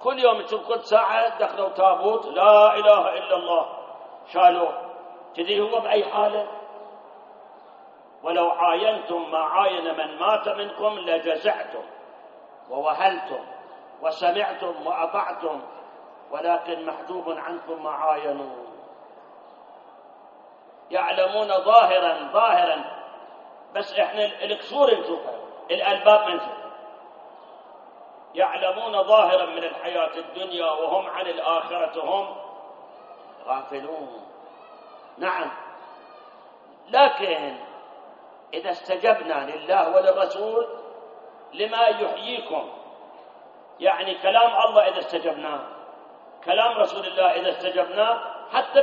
كل يوم تشوف كل ساعة دخلوا تابوت لا إله إلا الله شالوه. تدري هو بأي حالة؟ ولو عاينتم ما عاين من مات منكم لجزعتم ووهلتم وسمعتم وأطعتم، ولكن محجوب عنكم ما عاينوا. يعلمون ظاهرا بس احنا الكسور نشوفها، الألباب ما نشوفها. يعلمون ظاهرا من الحياة الدنيا وهم عن الآخرة هم غافلون. نعم، لكن إذا استجبنا لله وللرسول لما يحييكم، يعني كلام الله إذا استجبناه، كلام رسول الله إذا استجبناه، حتى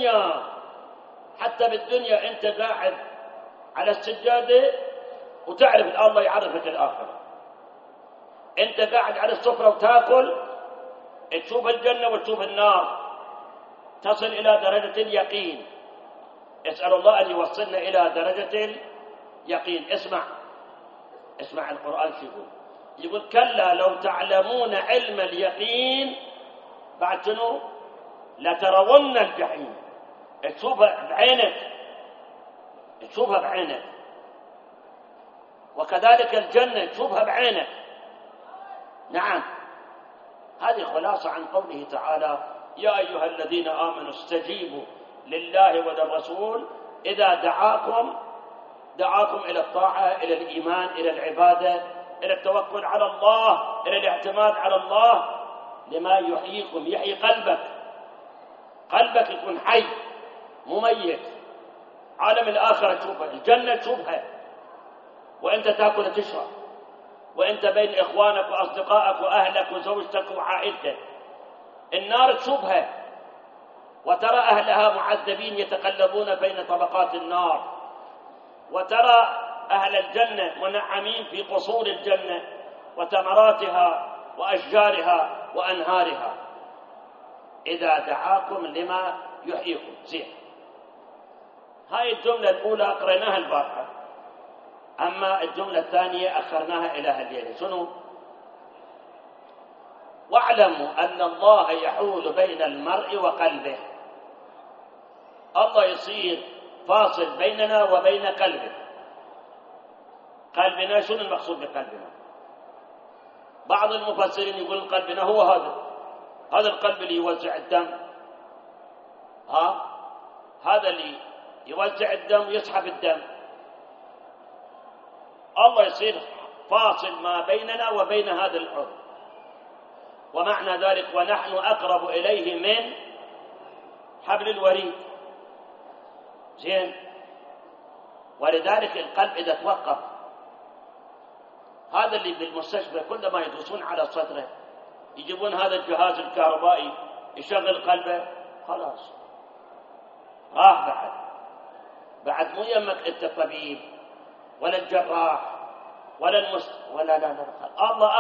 بالدنيا أنت قاعد على السجادة وتعرف الله يعرفك الآخرة. أنت قاعد على السفرة وتأكل تشوف الجنة وتشوف النار، تصل إلى درجة اليقين. اسأل الله أن يوصلنا إلى درجة اليقين. اسمع القرآن شو يقول كلا لو تعلمون علم اليقين بعد شنو لترون الجحيم. تشوفها بعينك، وكذلك الجنة تشوفها بعينك. نعم، هذه خلاصة عن قوله تعالى يا أيها الذين آمنوا استجيبوا لله وللرسول إذا دعاكم إلى الطاعة، إلى الإيمان، إلى العبادة، إلى التوكل على الله، إلى الاعتماد على الله، لما يحييكم، يحيي قلبك يكون حي مو ميت. عالم الآخرة تشوفها، الجنة تشوفها وأنت تأكل وتشرب، وأنت بين إخوانك وأصدقائك وأهلك وزوجتك وعائلتك. النار تشوفها وترى أهلها معذبين يتقلبون بين طبقات النار، وترى أهل الجنة منعمين في قصور الجنة وثمراتها وأشجارها وأنهارها. إذا دعاكم لما يحييكم. زين، هاي الجملة الأولى قرأناها البارحة، أما الجملة الثانية أخرناها إلى هالليلة. شنو؟ واعلموا أن الله يحول بين المرء وقلبه. الله يصير فاصل بيننا وبين قلبنا. شنو المقصود بقلبنا؟ بعض المفسرين يقول قلبنا هو هذا القلب اللي يوزع الدم، هذا اللي يوزع الدم ويسحب الدم. الله يصير فاصل ما بيننا وبين هذا العضو، ومعنى ذلك ونحن أقرب إليه من حبل الوريد. زين، ولذلك القلب إذا توقف، هذا اللي بالمستشفى كلما يدوسون على صدره يجيبون هذا الجهاز الكهربائي يشغل قلبه، خلاص راح. بعد مو يمك انت الطبيب ولا الجراح ولا لا الله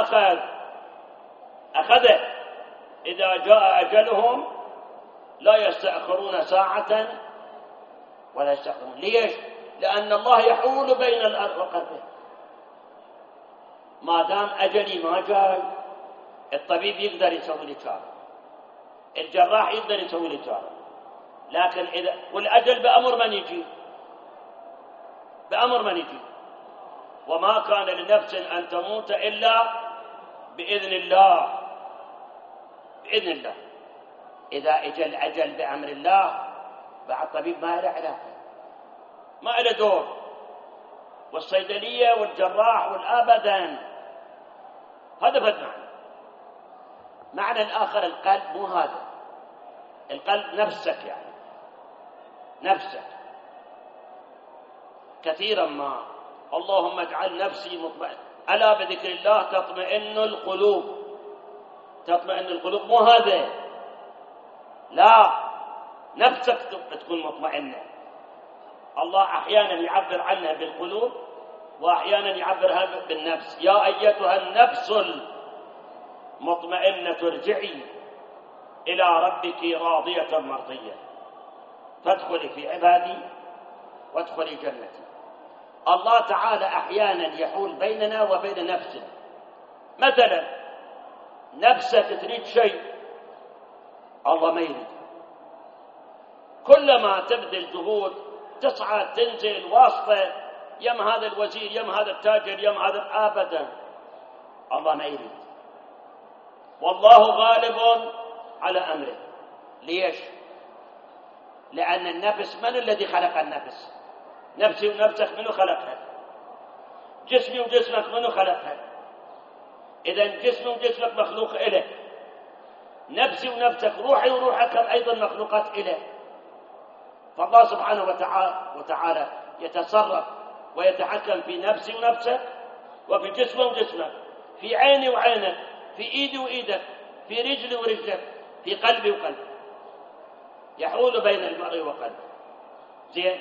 أخذه. إذا جاء أجلهم لا يستأخرون ساعة ولا يستقدمون. ليش؟ لأن الله يحول بين الأرض وقلبه. ما دام أجلي ما جاي، الطبيب يقدر يسوي لي شغله، الجراح يقدر يسوي لي شغله، لكن إذا والأجل بأمر من يجي، وما كان لنفس أن تموت إلا بإذن الله. إذا اجى الأجل بأمر الله، بعد الطبيب ما له علاقة، ما له دور، والصيدلية والجراح والأبدا. هذا بد معنى الآخر. القلب مو هذا، القلب نفسك، يعني نفسك. كثيرا ما اللهم اجعل نفسي مطمئنة، ألا بذكر الله تطمئن القلوب. مو هذا، لا، نفسك تكون مطمئنة. الله أحيانا يعبر عنها بالقلوب وأحيانا يعبرها بالنفس. يا أيتها النفس المطمئنة ارجعي إلى ربك راضية مرضية فادخلي في عبادي وادخلي جنتي. الله تعالى أحيانا يحول بيننا وبين نفسنا. مثلا نفسك تريد شيء الله ما يريد. كلما تبذل جهود تصعد تنزل واسطة، يم هذا الوزير يم هذا التاجر يم هذا، أبدا الله ما يريد. والله غالب على أمره. ليش؟ لأن النفس، من الذي خلق النفس؟ نفسي ونفسك منو خلقها؟ جسمي وجسمك منو خلقها؟ إذا جسمي وجسمك مخلوق إله، نفسي ونفسك، روحي وروحك أيضا مخلوقات إله. فالله سبحانه وتعالى يتصرف ويتحكم في نفسي ونفسك، وفي جسمي وجسمك، في عيني وعينك، في إيدي وإيدك، في رجلي ورجلك، في قلبي وقلبك، يحول بين المرء وقلبه. زين،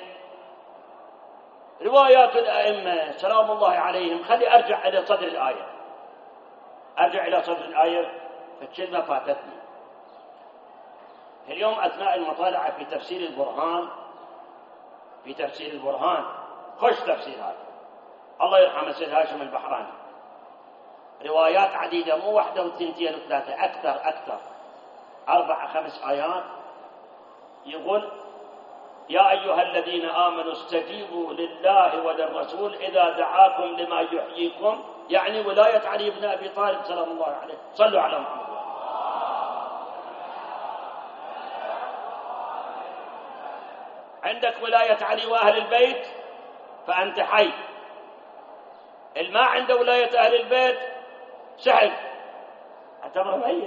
روايات الأئمة سلام الله عليهم، خلي أرجع إلى صدر الآية، أرجع إلى صدر الآية، فالكلمة فاتتني اليوم أثناء المطالعة في تفسير البرهان، في تفسير البرهان، خش تفسير هذا، الله يرحمه سيد هاشم البحراني، روايات عديدة، مو واحدة وثنتين وثلاثة، أكثر 4 5 آيات، يقول يا أيها الذين آمنوا استجيبوا لله وللرسول إذا دعاكم لما يحييكم، يعني ولاية علي بن أبي طالب سلام الله عليه. صلوا على محمد. عندك ولاية علي وأهل البيت فأنت حي. الما عنده ولاية أهل البيت سحب، اعتبره ميت،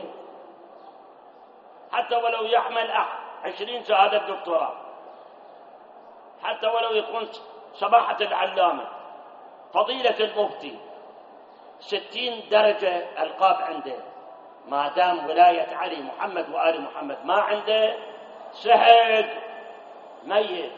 حتى ولو يحمل 20 شهادة دكتوراه، حتى ولو يكون سماحة العلامة، فضيلة المفتي، 60 درجة ألقاب عنده، ما دام ولاية علي محمد وآل محمد ما عنده سحب، ميت.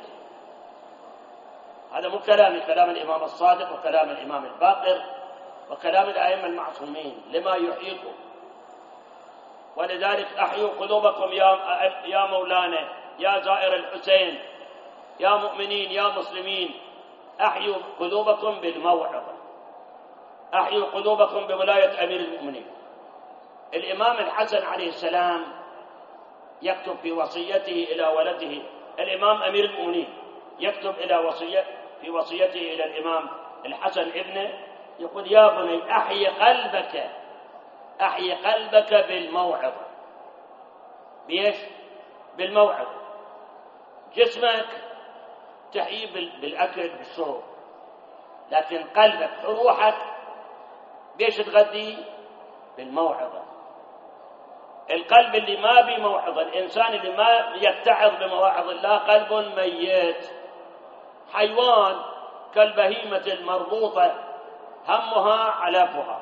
هذا مو كلامي، كلام الإمام الصادق وكلام الإمام الباقر وكلام الأئمة المعصومين لما يحييكم. ولذلك أحيوا قلوبكم يا مولانا، يا زائر الحسين، يا مؤمنين يا مسلمين، أحيوا قلوبكم بالموعظة، أحيوا قلوبكم بولاية أمير المؤمنين. الإمام الحسن عليه السلام يكتب في وصيته إلى ولده، الإمام أمير المؤمنين يكتب في وصيته إلى الإمام الحسن ابنه، يقول يا بني أحيي قلبك، أحيي قلبك بالموعظة. بإيش؟ بالموعظة. جسمك تحيي بالأكل بالشرب، لكن قلبك روحك بيش تغذي؟ بالموعظة. القلب اللي ما بيه موعظة، الإنسان اللي ما يتعظ بمواعظ الله قلب ميت، حيوان كالبهيمة المربوطة همها علفها،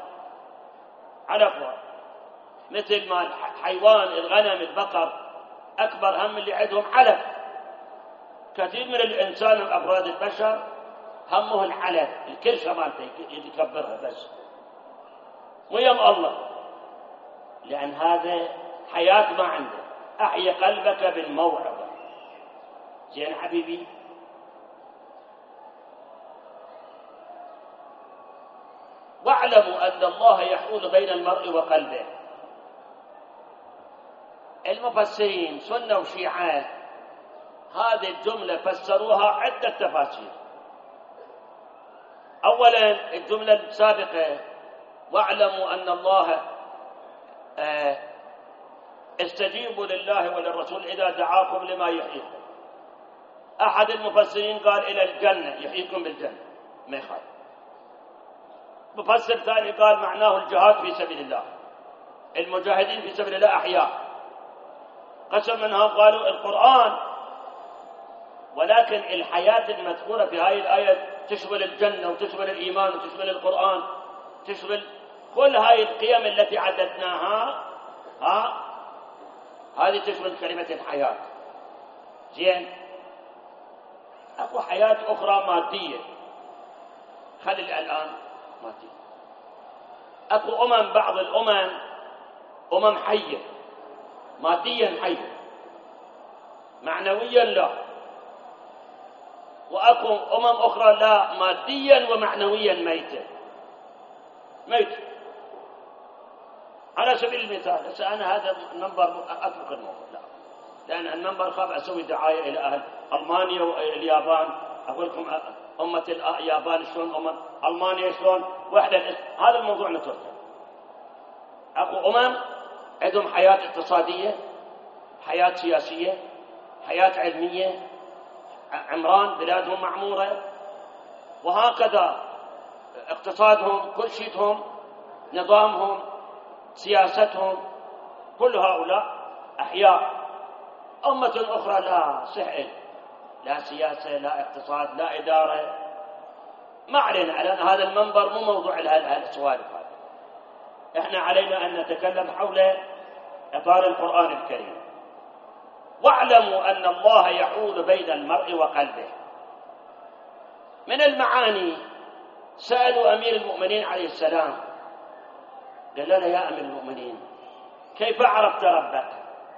مثل ما الحيوان الغنم البقر أكبر هم اللي عندهم علف. كثير من الإنسان الأفراد البشر همه العلف، الكرشة مالته يكبرها بس، مو يم الله، لأن هذا حياة ما عنده. أحيي قلبك بالموعظة. زين حبيبي، واعلموا أن الله يحول بين المرء وقلبه. المفسرين سنة وشيعة هذه الجملة فسروها عدة تفاسير. أولا الجملة السابقة واعلموا أن الله استجيبوا لله وللرسول إذا دعاكم لما يحييكم. أحد المفسرين قال إلى الجنة، يحييكم بالجنة، ما يخالف. مفسر ثاني قال معناه الجهاد في سبيل الله، المجاهدين في سبيل الله أحياء. قسم منها قالوا القرآن، ولكن الحياة المذكورة في هذه الآية تشمل الجنة وتشمل الإيمان وتشمل القرآن، تشمل كل هذه القيم التي عددناها، هذه تشمل كلمة الحياة. زين، أكو حياة أخرى مادية، خلي الآن مادية. أكو بعض الأمم حية، ماديا حية، معنويا لا. وأكو أخرى لا، ماديا ومعنويا ميتة. على سبيل المثال هسه أنا هذا المنبر أترك الموضوع، لا، لأن المنبر خاف أسوي دعاية إلى أهل ألمانيا واليابان، أقول لكم أمة اليابان شلون، ألمانيا شلون، وحدة هذا الموضوع نتركه. أكو عندهم حياة اقتصادية، حياة سياسية، حياة علمية، عمران بلادهم معمورة، وهكذا اقتصادهم، كل شيءهم، نظامهم، سياستهم، كل هؤلاء أحياء. أمة أخرى لا سحل، لا سياسة، لا اقتصاد، لا إدارة. ما علينا، لأن هذا المنبر مو موضوع السوالف هذه. إحنا علينا أن نتكلم حول إطار القرآن الكريم. واعلموا أن الله يحول بين المرء وقلبه. من المعاني، سألوا أمير المؤمنين عليه السلام، قال له يا أمير المؤمنين كيف عرفت ربك؟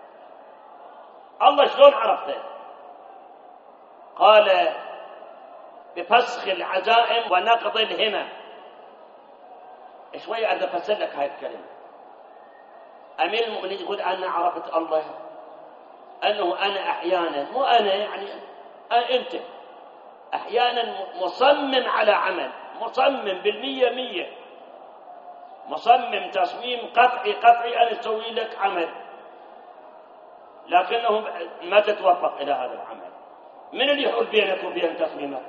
الله شلون عرفته؟ قال بفسخ العزائم ونقض الهمم. شوي أريد أفسر لك هاي الكلمة. أمير المؤمنين يقول أنا عرفت الله أنه أنا أحيانا، مو أنا يعني أنت أحيانا مصمم على عمل، مصمم بالمية مية، مصمم تصميم قطعي أن أسوي لك عمل، لكنه ما تتوفق إلى هذا العمل. من اللي يحول بينك وبين تصميمك؟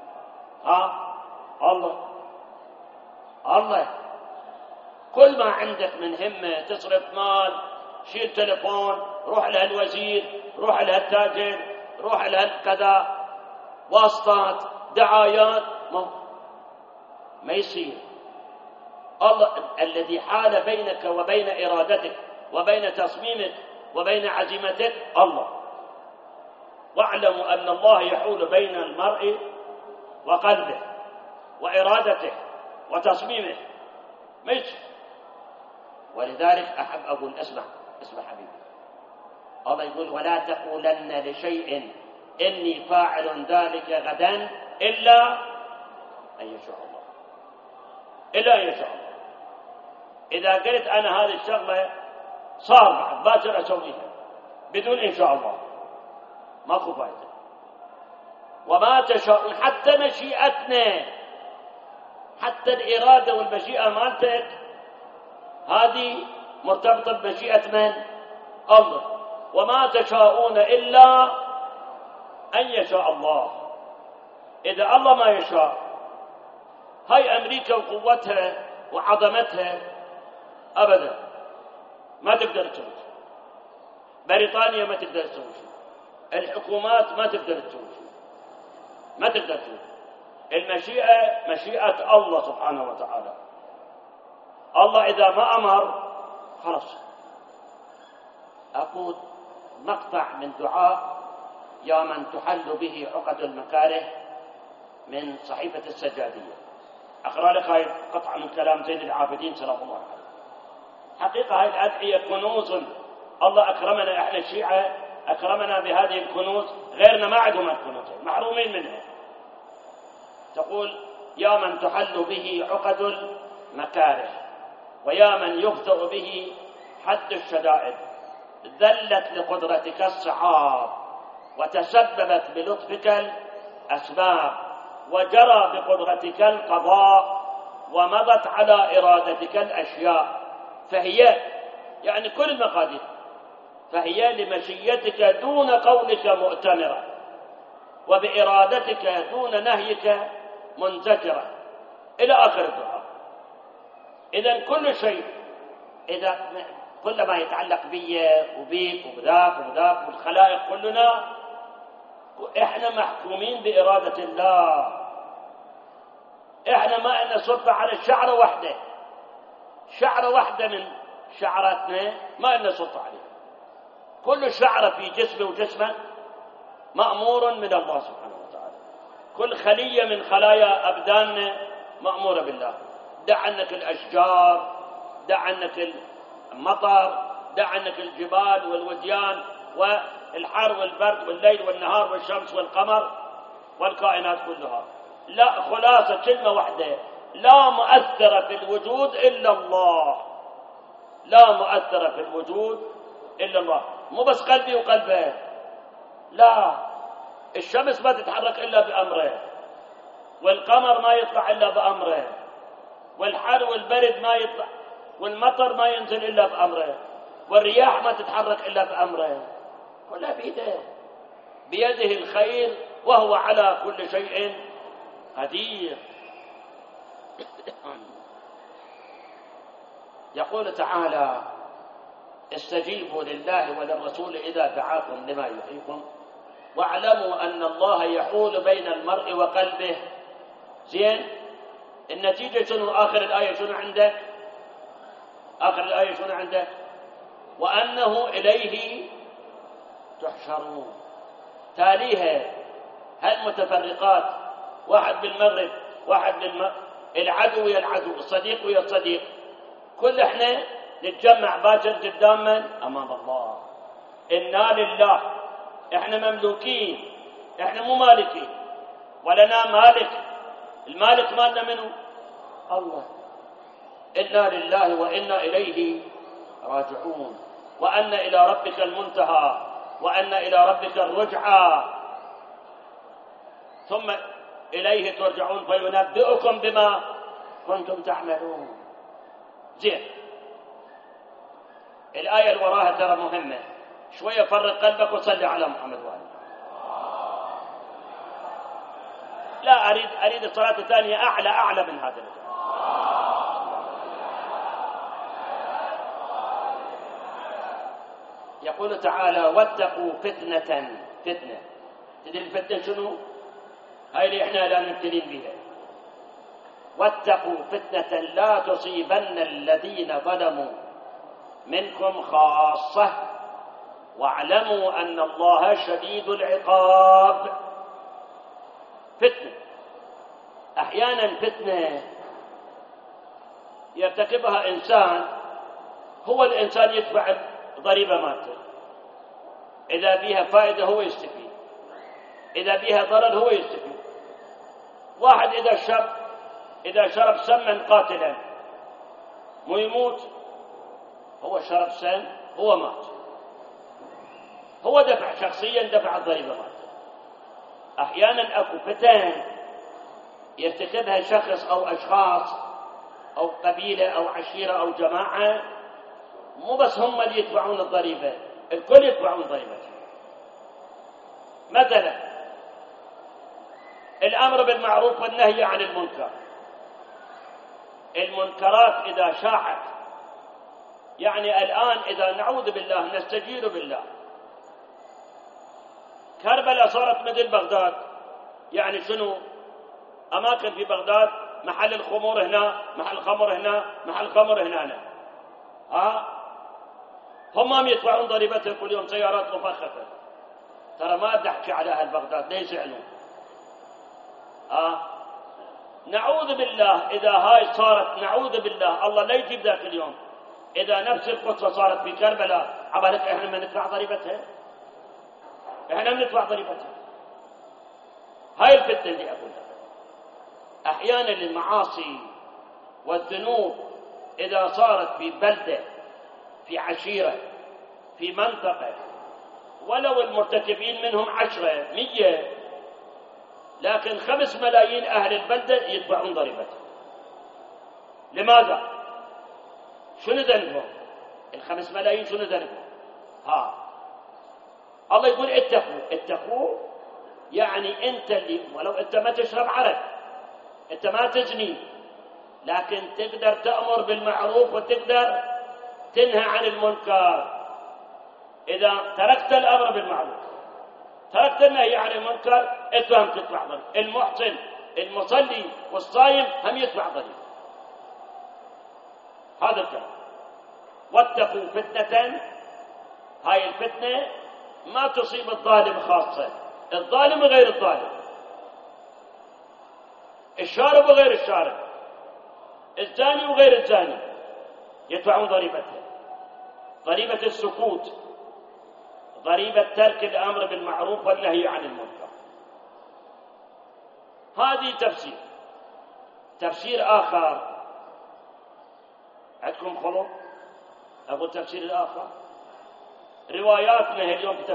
الله. كل ما عندك من همة تصرف مال، شيل تلفون، روح لها الوزير، روح لها التاجر، روح لها كذا، واسطات، دعايات، ما يصير. الله الذي حال بينك وبين إرادتك وبين تصميمك وبين عزيمتك الله. واعلموا أن الله يحول بين المرء وقلبه وإرادته وتصميمه، مش. ولذلك أحب أقول اسمع حبيبي، الله يقول ولا تقولن لشيء إني فاعل ذلك غدا إلا أن يشاء الله. إلا أن يشاء الله. إذا قلت أنا هذه الشغلة صار بعد باكر أسويها بدون إن شاء الله، ماكو فائدة. وما تشاءون، حتى مشيئتنا، حتى الإرادة والمشيئة مالتك هذه مرتبطة بمشيئة من؟ الله. وما تشاءون إلا أن يشاء الله. إذا الله ما يشاء، هاي أمريكا وقوتها وعظمتها أبدا ما تقدر تسوي شيء، بريطانيا ما تقدر تسوي شيء، الحكومات ما تقدر تسوي شيء، ما تقدر تسوي. المشيئة مشيئة الله سبحانه وتعالى. الله إذا ما أمر خلاص. أقول مقطع من دعاء يا من تحل به عقد المكاره من صحيفة السجادية. أقرأ لك هاي قطعة من كلام زين العابدين سلام الله عليه. حقيقة هاي الأدعية كنوز، الله أكرمنا، إحنا الشيعة أكرمنا بهذه الكنوز، غيرنا ما عندهم الكنوز، محرومين منها. تقول يا من تحل به عقد المكاره، ويا من يبتغ به حد الشدائد، ذلت لقدرتك السحاب وتسببت بلطفك الأسباب، وجرى بقدرتك القضاء ومضت على إرادتك الأشياء، فهي يعني كل المقادير، فهي لمشيتك دون قولك مؤتمرة، وبإرادتك دون نهيك منزجرة، إلى آخر الدعاء. إذن كل شيء إذا كل ما يتعلق بي وبيك وبذاك وبذاك والخلائق كلنا، إحنا محكومين بإرادة الله. إحنا ما لنا سلطة على شعرة واحدة، شعرة واحدة من شعراتنا ما لنا سلطة عليها. كل شعرة في جسمه وجسمه مأمور من الله سبحانه وتعالى. كل خلية من خلايا أبداننا مأمورة بالله. دع عنك الأشجار، دع عنك المطر، دع عنك الجبال والوديان والحر والبرد والليل والنهار والشمس والقمر والكائنات كلها. لا، خلاصة كلمة واحدة، لا مؤثر في الوجود إلا الله. لا مؤثر في الوجود إلا الله. مو بس قلبي وقلبه، لا، الشمس ما تتحرك إلا بأمره، والقمر ما يطلع إلا بأمره، والحر والبرد ما يطلع، والمطر ما ينزل إلا بأمره، والرياح ما تتحرك إلا بأمره. كلها بيده، بيده الخير وهو على كل شيء قدير. يقول تعالى: استجيبوا لله وللرسول إذا دعاكم لما يحييكم واعلموا أن الله يحول بين المرء وقلبه. زين، النتيجة شنو؟ آخر الآية شنو عندك؟ آخر الآية شنو عندك؟ وأنه إليه تحشرون. تاليها هالمتفرقات، واحد بالمغرب، واحد العدو ويا العدو، الصديق ويا الصديق، كل احنا نتجمع باكر قدام من؟ أمام الله. إنا لله، احنا مملوكين، احنا مو مالكين، ولنا مالك. المالك مالنا منه؟ الله. إنا لله وإنا إليه راجعون، وأن إلى ربك المنتهى، وأن إلى ربك الرجعى، ثم إليه ترجعون فينبئكم بما كنتم تعملون. زين، الآية اللي وراها ترى مهمة شوية. فرق قلبك وصلي على محمد وآله. لا، أريد الصلاة الثانية أعلى من هذا الجانب. يقول تعالى: واتقوا فتنة. تدري الفتنة شنو؟ هاي اللي احنا لا نبتلين بها. واتقوا فتنة لا تصيبن الذين ظلموا منكم خاصة واعلموا أن الله شديد العقاب. فتنة، أحيانا فتنة يرتكبها إنسان، هو الإنسان يدفع ضريبة مالته، إذا بيها فائدة هو يستفيد، إذا بيها ضرر هو يستفيد. واحد إذا شرب سما قاتلا مو يموت؟ هو شرب سم، هو مات، هو دفع شخصيا، دفع الضريبة مالته. أحيانا أكو فتن يرتكبها شخص أو أشخاص أو قبيلة أو عشيرة أو جماعة، مو بس هم اللي يدفعون الضريبة، الكل يدفعون ضريبة. مثلا الأمر بالمعروف والنهي عن المنكر. المنكرات إذا شاعت، يعني الآن إذا نعوذ بالله نستجير بالله كربلاء صارت مثل بغداد، يعني شنو؟ أماكن في بغداد محل الخمور هنا، محل خمر هنا، محل خمر هنا. هم يدفعون ضريبتهم كل يوم، سيارات مفخخة. ترى ما بدي أحكي على أهل بغداد ليش يعلمون. نعوذ بالله إذا هاي صارت، نعوذ بالله الله لا يجيب ذاك اليوم، إذا نفس القصة صارت في كربلاء، عبالك إحنا ما ندفع ضريبتها؟ إحنا بندفع ضريبتها. هاي الفتنة اللي أقولها. أحيانا المعاصي والذنوب إذا صارت في بلدة، في عشيرة، في منطقة، ولو المرتكبين منهم 10 100، لكن 5 ملايين أهل البلدة يدفعون ضريبتها. لماذا؟ شنو ذنبهم؟ 5 ملايين شنو ذنبهم؟ الله يقول اتقوا، يعني أنت اللي ولو أنت ما تشرب عرق، أنت ما تزني، لكن تقدر تأمر بالمعروف وتقدر تنهى عن المنكر. إذا تركت الأمر بالمعروف، تركت النهي عن المنكر، أنت هم تدفع ضريبة. المحسن المصلي والصايم هم يدفع ضريبة. هذا الكلام. واتقوا فتنة، هاي الفتنة ما تصيب الظالم خاصة، الظالم وغير الظالم، الشارب وغير الشارب، الزاني وغير الزاني يدفعون ضريبتها. ضريبة السكوت، ضريبة ترك الأمر بالمعروف والنهي عن المنكر. هذه تفسير آخر. عندكم خلق؟ أقول تفسير الآخر. رواياتنا اليوم في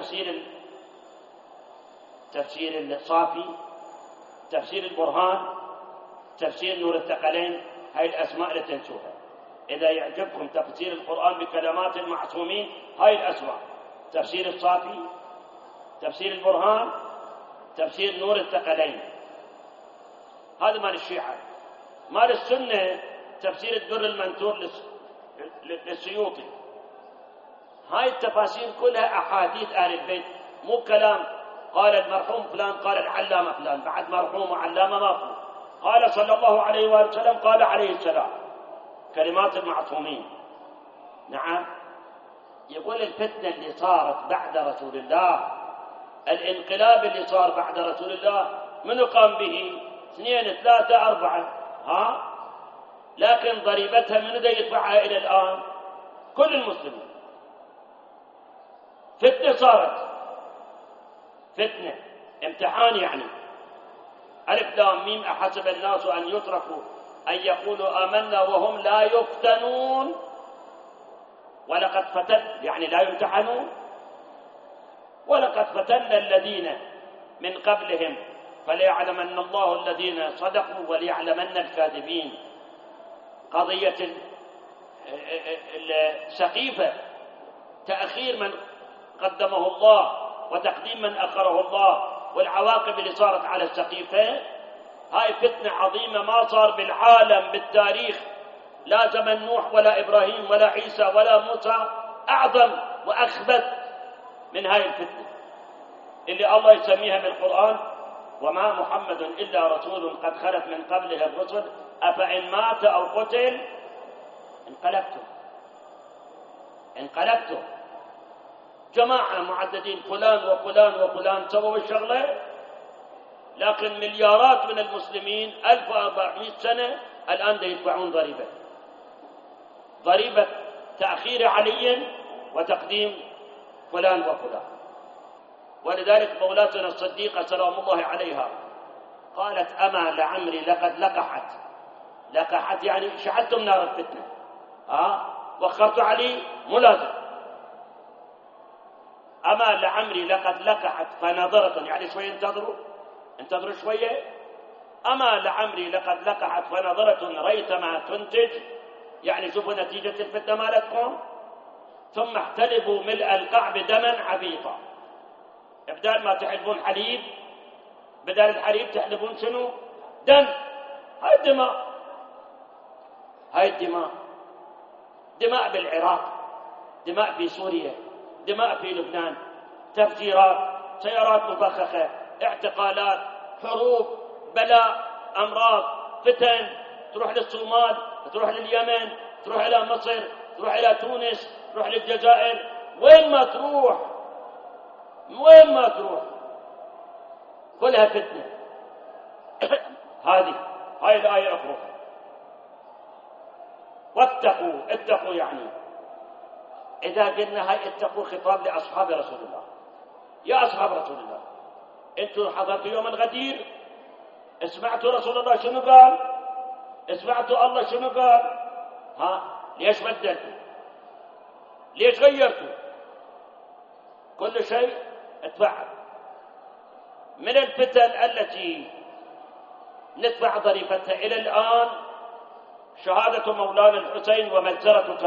تفسير الصافي، تفسير البرهان، تفسير نور الثقلين، هاي الأسماء لا تنسوها. إذا يعجبكم تفسير القرآن بكلمات المعصومين هاي الأسماء: تفسير الصافي، تفسير البرهان، تفسير نور الثقلين. هذا مال الشيعة. مال السنة تفسير الدر المنثور للسيوطي. هاي التفاسير كلها أحاديث أهل البيت، مو كلام قال المرحوم فلان قال العلامة فلان. بعد مرحوم وعلامة ماكو. قال صلى الله عليه وآله وسلم قال عليه السلام، كلمات المعصومين. نعم. يقول الفتنة اللي صارت بعد رسول الله، الانقلاب اللي صار بعد رسول الله، من قام به؟ 2 3 4. لكن ضريبتها من ذا يدفعها إلى الآن؟ كل المسلمين. فتنة صارت، فتنة، امتحان يعني. ألف لام ميم أحسب الناس أن يتركوا أن يقولوا آمنا وهم لا يفتنون ولقد فتن، يعني لا يمتحنون. ولقد فتنا الذين من قبلهم فليعلمن الله الذين صدقوا وليعلمن الكاذبين. قضية السقيفة، تأخير من قدمه الله وتقديم من أخره الله، والعواقب اللي صارت على السقيفة، هاي فتنة عظيمة ما صار بالعالم بالتاريخ، لا زمن نوح ولا إبراهيم ولا عيسى ولا موسى، أعظم وأخبث من هاي الفتنة اللي الله يسميها بالقرآن: وما محمد إلا رسول قد خلت من قبله الرسل أفإن مات أو قتل انقلبتم. جماعة معددين فلان وفلان وفلان سووا الشغلة، لكن مليارات من المسلمين 1400 سنة الآن يدفعون ضريبة تأخير علي وتقديم فلان وفلان. ولذلك مولاتنا الصديقة سلام الله عليها قالت: أما لعمري لقد لقحت يعني شعلتم نار الفتنة، وخرت علي ملازم. أما لعمري لقد لقحت فنظرة، يعني شوية انتظروا شوية. أما لعمري لقد لقحت فنظرة ريثما تنتج، يعني شوفوا نتيجة الفتنة مالتكم. ثم احتلبوا ملء القعب دما عبيطا. بدال ما تحلبون حليب، بدل الحليب تحلبون شنو؟ دم. هاي الدماء دماء بالعراق، دماء في سوريا، دماء في لبنان، تفجيرات، سيارات مفخخة، اعتقالات، حروب، بلاء، أمراض، فتن. تروح للصومال، تروح لليمن، تروح إلى مصر، تروح إلى تونس، تروح للجزائر، وين ما تروح كلها فتنة. هاي الآية أخرى: اتقوا يعني. إذا قلنا هاي اتقوا خطاب لأصحاب رسول الله. يا أصحاب رسول الله، أنتم حضرتوا يوم الغدير، اسمعتوا رسول الله شنو قال، اسمعتوا الله شنو قال. ليش بدلتوا؟ ليش غيرتوا؟ كل شيء اتبعها. من الفتن التي ندفع ضريبتها إلى الآن شهادة مولانا الحسين ومجزرة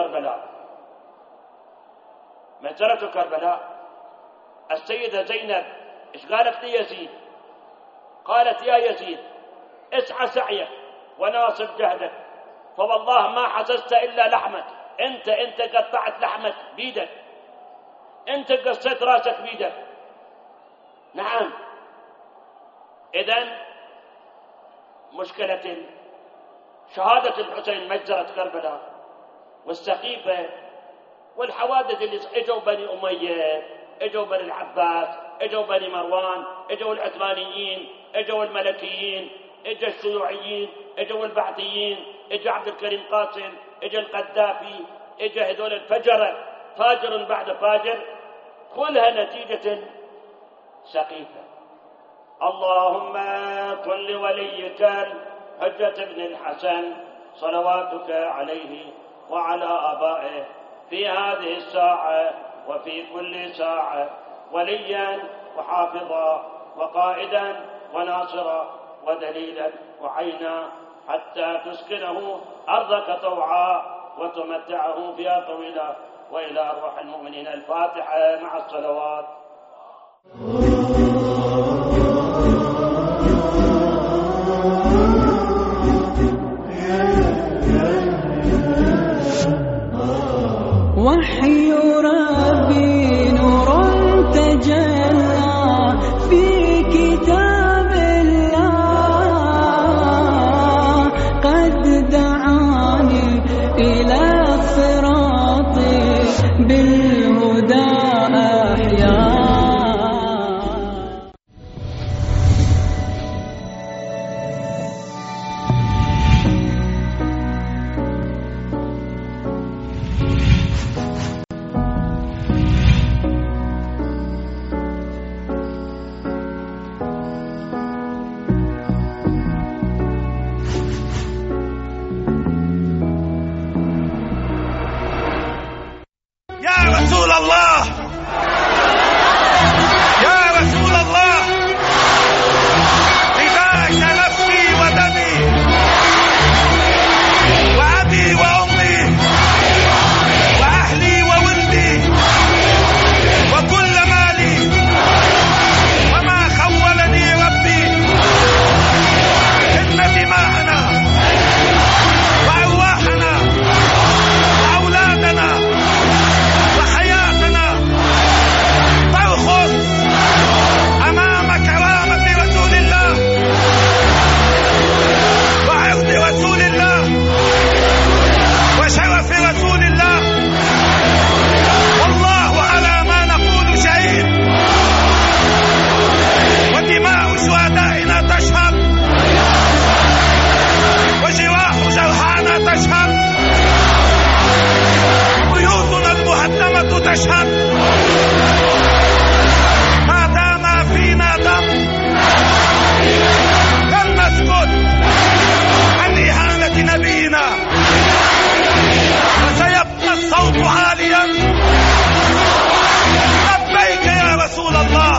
كربلاء. السيدة زينب إيش قالت ليزيد؟ قالت: يا يزيد، اسعى سعيك وناصب جهدك، فوالله ما حسست إلا لحمك. أنت قطعت لحمك بيدك، أنت قصيت راسك بيدك. نعم. إذن مشكلة شهادة الحسين، مجزرة كربلاء، والسقيفة، والحوادث اللي اجوا بني أمية، اجوا بني العباس، اجوا بني مروان، اجوا العثمانيين، اجوا الملكيين، اجوا الشيوعيين، اجوا البعثيين، اجوا عبد الكريم قاسم، اجوا القذافي، اجوا هذول الفجرة، فاجر بعد فاجر، كلها نتيجة سقيفة. اللهم كن لوليك الحجة بن الحسن صلواتك عليه وعلى آبائه في هذه الساعة وفي كل ساعة وليا وحافظا وقائدا وناصرا ودليلا وعينا، حتى تسكنه أرضك طوعا وتمتعه فيها طويلا. وإلى أرواح المؤمنين الفاتحة مع الصلوات. وحي ربي نور تجلى في كتاب الله، قد دعاني إلى الصراط بالهدى أحيا. رسول الله، يا رسول الله، فداك نفسي ودمي وأبي وأمي وأهلي وولدي وكل مالي وما خولني ربي، إن دماءنا وأرواحنا وأولادنا وحياتنا ترخص أمام كرامة رسول الله وعرض رسول الله وشرف رسول الله، والله على ما نقول شهيد، ودماء شهدائنا تشهد، وجراح جرحانا تشهد، بيوتنا المهدمة تشهد. ما دام فينا دم لن نسكت عن إهانة نبينا، وسيبقى الصوت عاليا لبيك يا رسول الله.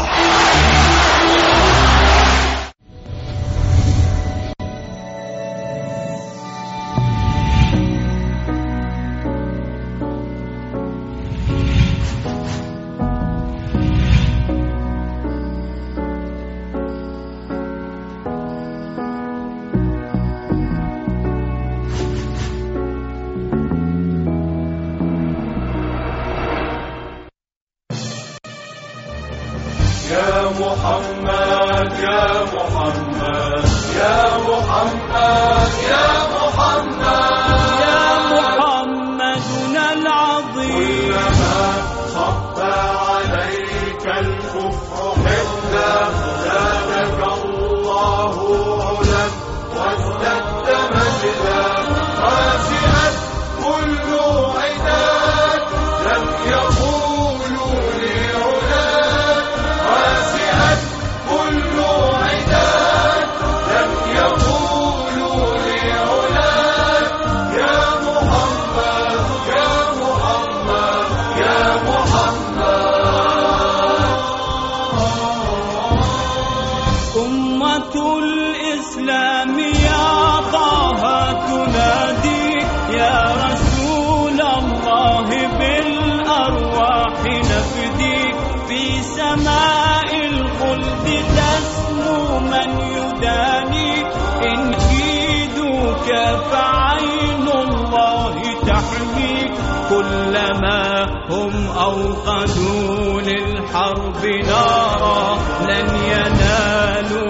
يا محمد يا محمد يا محمد يا محمد يا محمدنا العظيم، كلما صب عليك الكفر حلا زادك الله علا وازددت مجدا، خاسئت كل عداك لم يقولوا لعلاك، خاسئت كل عداك لم يقولوا لعلاك. يا محمد يا محمد يا محمد. أمة الإسلام يا طه تناديك، يا رسول الله بالأرواح نفديك، في سماء الخلد تسمو من يدانيك، إن كيدوك فعين الله تحميك، كلما هم أوقدوا للحرب نارا لن ينالوا